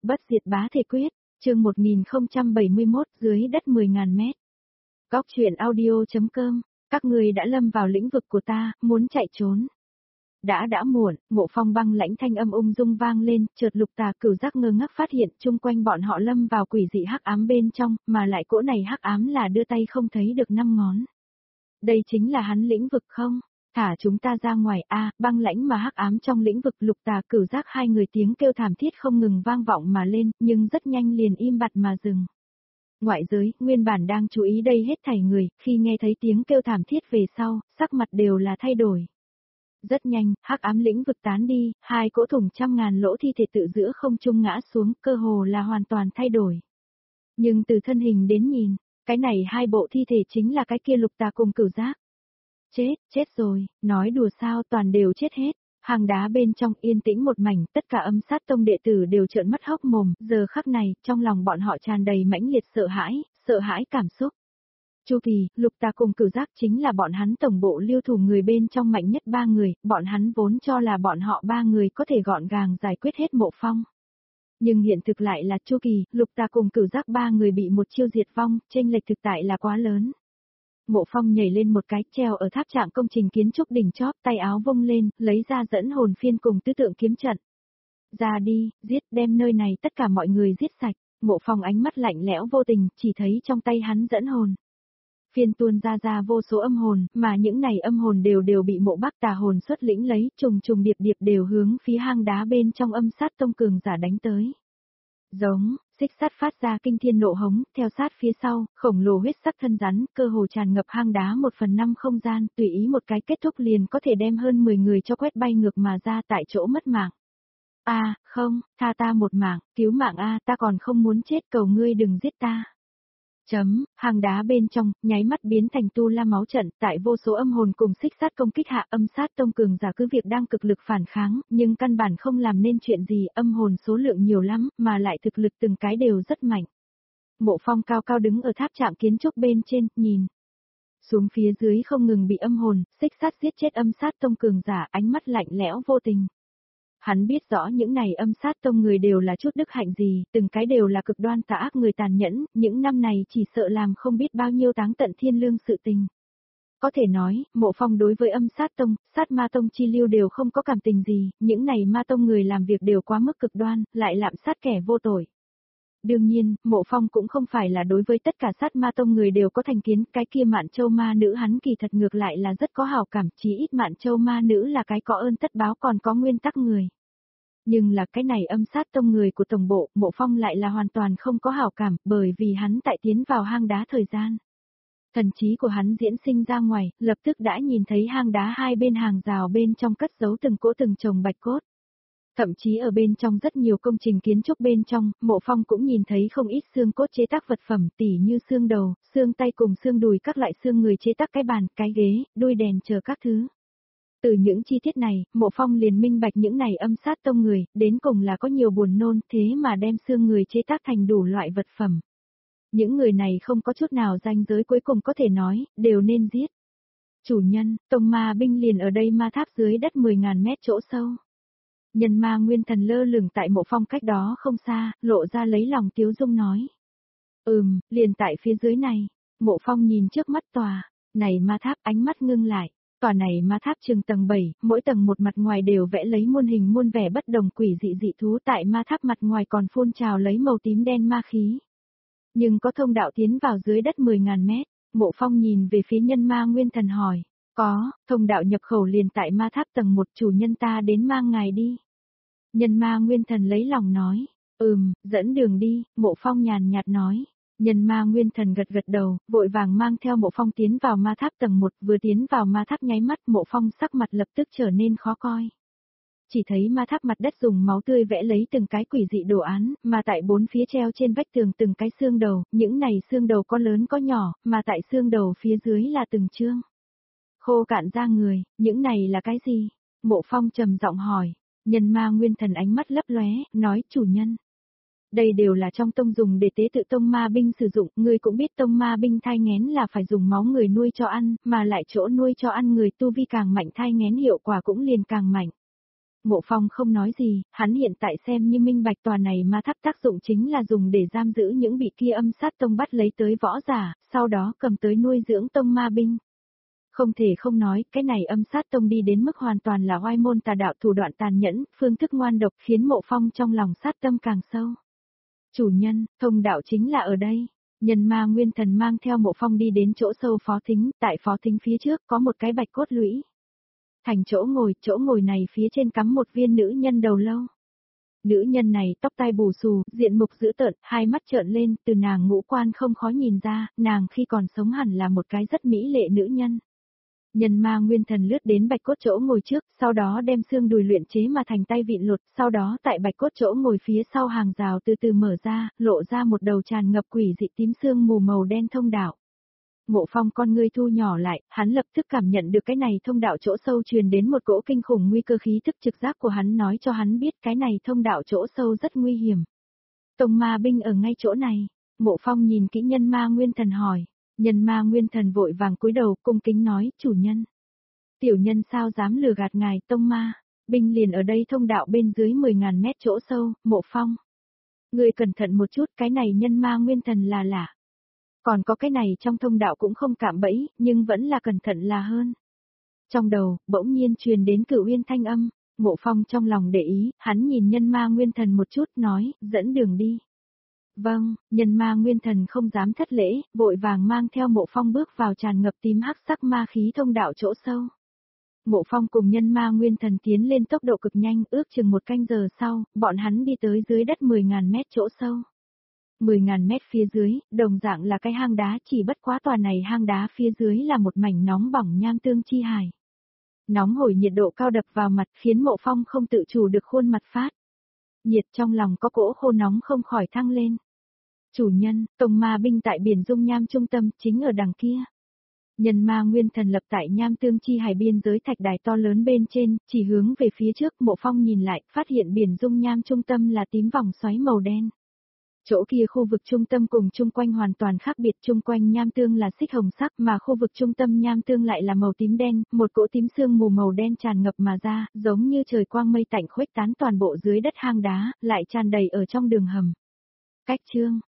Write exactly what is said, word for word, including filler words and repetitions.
Bất diệt bá thể quyết, chương một nghìn không trăm bảy mươi mốt, dưới đất mười ngàn mét. Góc truyện audio.com, các người đã lâm vào lĩnh vực của ta, muốn chạy trốn. Đã đã muộn, Mộ Phong băng lãnh thanh âm ung dung vang lên, chợt Lục Tà Cửu Giác ngơ ngác phát hiện chung quanh bọn họ lâm vào quỷ dị hắc ám bên trong, mà lại cỗ này hắc ám là đưa tay không thấy được năm ngón. Đây chính là hắn lĩnh vực không? Thả chúng ta ra ngoài a, băng lãnh mà hắc ám trong lĩnh vực. Lục Tà Cửu Giác hai người tiếng kêu thảm thiết không ngừng vang vọng mà lên, nhưng rất nhanh liền im bặt mà dừng. Ngoại giới, nguyên bản đang chú ý đây hết thảy người, khi nghe thấy tiếng kêu thảm thiết về sau, sắc mặt đều là thay đổi. Rất nhanh, hắc ám lĩnh vực tán đi, hai cỗ thủng trăm ngàn lỗ thi thể tự giữa không trung ngã xuống, cơ hồ là hoàn toàn thay đổi. Nhưng từ thân hình đến nhìn, cái này hai bộ thi thể chính là cái kia Lục Tà cùng Cửu Giác. Chết, chết rồi, nói đùa sao, toàn đều chết hết. Hang đá bên trong yên tĩnh một mảnh, tất cả âm sát tông đệ tử đều trợn mắt hốc mồm, giờ khắc này, trong lòng bọn họ tràn đầy mãnh liệt sợ hãi, sợ hãi cảm xúc. Chu Kỳ, Lục Tà cùng Cửu Giác chính là bọn hắn tổng bộ lưu thủ người bên trong mạnh nhất ba người, bọn hắn vốn cho là bọn họ ba người có thể gọn gàng giải quyết hết Mộ Phong. Nhưng hiện thực lại là Chu Kỳ, Lục Tà cùng Cửu Giác ba người bị một chiêu diệt vong, chênh lệch thực tại là quá lớn. Mộ Phong nhảy lên một cái, treo ở tháp trạng công trình kiến trúc đỉnh chóp, tay áo vung lên, lấy ra dẫn hồn phiên cùng tứ tượng kiếm trận. Ra đi, giết, đem nơi này tất cả mọi người giết sạch. Mộ Phong ánh mắt lạnh lẽo vô tình, chỉ thấy trong tay hắn dẫn hồn phiên tuôn ra ra vô số âm hồn, mà những này âm hồn đều đều bị Mộ Bắc Tà hồn xuất lĩnh lấy, trùng trùng điệp điệp đều hướng phía hang đá bên trong âm sát tông cường giả đánh tới. Giống, xích sắt phát ra kinh thiên nộ hống, theo sát phía sau, khổng lồ huyết sắc thân rắn, cơ hồ tràn ngập hang đá một phần năm không gian, tùy ý một cái kết thúc liền có thể đem hơn mười người cho quét bay ngược mà ra tại chỗ mất mạng. A, à, không, tha ta một mạng, cứu mạng a, ta còn không muốn chết, cầu ngươi đừng giết ta. Chấm, hang đá bên trong, nháy mắt biến thành tu la máu trận, tại vô số âm hồn cùng xích sát công kích hạ, âm sát tông cường giả cứ việc đang cực lực phản kháng, nhưng căn bản không làm nên chuyện gì, âm hồn số lượng nhiều lắm, mà lại thực lực từng cái đều rất mạnh. Mộ Phong cao cao đứng ở tháp trạng kiến trúc bên trên, nhìn xuống phía dưới không ngừng bị âm hồn, xích sát giết chết âm sát tông cường giả, ánh mắt lạnh lẽo vô tình. Hắn biết rõ những này âm sát tông người đều là chút đức hạnh gì, từng cái đều là cực đoan tà ác người tàn nhẫn, những năm này chỉ sợ làm không biết bao nhiêu táng tận thiên lương sự tình. Có thể nói, Mộ Phong đối với âm sát tông, sát ma tông chi lưu đều không có cảm tình gì, những này ma tông người làm việc đều quá mức cực đoan, lại lạm sát kẻ vô tội. Đương nhiên, Mộ Phong cũng không phải là đối với tất cả sát ma tông người đều có thành kiến, cái kia Mạn Châu ma nữ hắn kỳ thật ngược lại là rất có hảo cảm, chí ít Mạn Châu ma nữ là cái có ơn tất báo còn có nguyên tắc người. Nhưng là cái này âm sát tông người của tổng bộ, Mộ Phong lại là hoàn toàn không có hảo cảm, bởi vì hắn tại tiến vào hang đá thời gian. Thần trí của hắn diễn sinh ra ngoài, lập tức đã nhìn thấy hang đá hai bên hàng rào bên trong cất giấu từng cỗ từng chồng bạch cốt. Thậm chí ở bên trong rất nhiều công trình kiến trúc bên trong, Mộ Phong cũng nhìn thấy không ít xương cốt chế tác vật phẩm tỉ như xương đầu, xương tay cùng xương đùi các loại xương người chế tác cái bàn, cái ghế, đuôi đèn chờ các thứ. Từ những chi tiết này, Mộ Phong liền minh bạch những này âm sát tông người, đến cùng là có nhiều buồn nôn thế mà đem xương người chế tác thành đủ loại vật phẩm. Những người này không có chút nào ranh giới cuối cùng có thể nói, đều nên giết. Chủ nhân, tông ma binh liền ở đây ma tháp dưới đất mười ngàn mét chỗ sâu. Nhân ma nguyên thần lơ lửng tại Mộ Phong cách đó không xa, lộ ra lấy lòng tiếu dung nói. Ừm, liền tại phía dưới này. Mộ Phong nhìn trước mắt tòa này ma tháp, ánh mắt ngưng lại. Tòa này ma tháp chừng tầng bảy, mỗi tầng một mặt ngoài đều vẽ lấy muôn hình muôn vẻ bất đồng quỷ dị dị thú, tại ma tháp mặt ngoài còn phun trào lấy màu tím đen ma khí. Nhưng có thông đạo tiến vào dưới đất mười ngàn mét. Mộ Phong nhìn về phía nhân ma nguyên thần hỏi. Có, thông đạo nhập khẩu liền tại ma tháp tầng một, chủ nhân ta đến mang ngài đi. Nhân ma nguyên thần lấy lòng nói. Ừm, dẫn đường đi, Mộ Phong nhàn nhạt nói. Nhân ma nguyên thần gật gật đầu, vội vàng mang theo Mộ Phong tiến vào ma tháp tầng một, vừa tiến vào ma tháp nháy mắt Mộ Phong sắc mặt lập tức trở nên khó coi. Chỉ thấy ma tháp mặt đất dùng máu tươi vẽ lấy từng cái quỷ dị đồ án, mà tại bốn phía treo trên vách tường từng cái xương đầu, những này xương đầu có lớn có nhỏ, mà tại xương đầu phía dưới là từng chương khô cạn da người, những này là cái gì? Mộ Phong trầm giọng hỏi. Nhân ma nguyên thần ánh mắt lấp lóe, nói chủ nhân. Đây đều là trong tông dùng để tế tự tông ma binh sử dụng, người cũng biết tông ma binh thai nghén là phải dùng máu người nuôi cho ăn, mà lại chỗ nuôi cho ăn người tu vi càng mạnh thai nghén hiệu quả cũng liền càng mạnh. Mộ Phong không nói gì, hắn hiện tại xem như minh bạch tòa này ma tháp tác dụng chính là dùng để giam giữ những bị kia âm sát tông bắt lấy tới võ giả, sau đó cầm tới nuôi dưỡng tông ma binh. Không thể không nói, cái này âm sát tông đi đến mức hoàn toàn là oai môn tà đạo thủ đoạn tàn nhẫn, phương thức ngoan độc khiến Mộ Phong trong lòng sát tâm càng sâu. Chủ nhân, thông đạo chính là ở đây. Nhân ma nguyên thần mang theo Mộ Phong đi đến chỗ sâu phó thính, tại phó thính phía trước có một cái bạch cốt lũy. Thành chỗ ngồi, chỗ ngồi này phía trên cắm một viên nữ nhân đầu lâu. Nữ nhân này tóc tai bù xù, diện mục dữ tợn, hai mắt trợn lên, từ nàng ngũ quan không khó nhìn ra, nàng khi còn sống hẳn là một cái rất mỹ lệ nữ nhân. Nhân ma nguyên thần lướt đến bạch cốt chỗ ngồi trước, sau đó đem xương đùi luyện chế mà thành tay vịn lột, sau đó tại bạch cốt chỗ ngồi phía sau hàng rào từ từ mở ra, lộ ra một đầu tràn ngập quỷ dị tím xương mù màu đen thông đạo. Mộ Phong con ngươi thu nhỏ lại, hắn lập tức cảm nhận được cái này thông đạo chỗ sâu truyền đến một cỗ kinh khủng nguy cơ khí thức trực giác của hắn nói cho hắn biết cái này thông đạo chỗ sâu rất nguy hiểm. Tông ma binh ở ngay chỗ này, Mộ Phong nhìn kỹ nhân ma nguyên thần hỏi. Nhân ma nguyên thần vội vàng cúi đầu cung kính nói, chủ nhân. Tiểu nhân sao dám lừa gạt ngài, tông ma, binh liền ở đây thông đạo bên dưới mười ngàn mét chỗ sâu, Mộ Phong. Người cẩn thận một chút, cái này nhân ma nguyên thần là lạ. Còn có cái này trong thông đạo cũng không cạm bẫy, nhưng vẫn là cẩn thận là hơn. Trong đầu, bỗng nhiên truyền đến Cửu Uyên thanh âm, Mộ Phong trong lòng để ý, hắn nhìn nhân ma nguyên thần một chút nói, dẫn đường đi. Vâng, nhân ma nguyên thần không dám thất lễ, vội vàng mang theo Mộ Phong bước vào tràn ngập tím hắc sắc ma khí thông đạo chỗ sâu. Mộ Phong cùng nhân ma nguyên thần tiến lên tốc độ cực nhanh, ước chừng một canh giờ sau, bọn hắn đi tới dưới đất mười ngàn mét chỗ sâu. mười ngàn mét phía dưới, đồng dạng là cái hang đá, chỉ bất quá tòa này hang đá phía dưới là một mảnh nóng bỏng nham tương chi hải. Nóng hổi nhiệt độ cao đập vào mặt khiến Mộ Phong không tự chủ được khuôn mặt phát. Nhiệt trong lòng có cỗ khô nóng không khỏi thăng lên. Chủ nhân, tông ma binh tại biển dung nham trung tâm, chính ở đằng kia. Nhân ma nguyên thần lập tại nham tương chi hải biên giới thạch đài to lớn bên trên, chỉ hướng về phía trước, Mộ Phong nhìn lại, phát hiện biển dung nham trung tâm là tím vòng xoáy màu đen. Chỗ kia khu vực trung tâm cùng chung quanh hoàn toàn khác biệt, chung quanh nham tương là xích hồng sắc mà khu vực trung tâm nham tương lại là màu tím đen, một cỗ tím sương mù màu đen tràn ngập mà ra, giống như trời quang mây tạnh khuếch tán toàn bộ dưới đất hang đá, lại tràn đầy ở trong đường hầm. Cách chương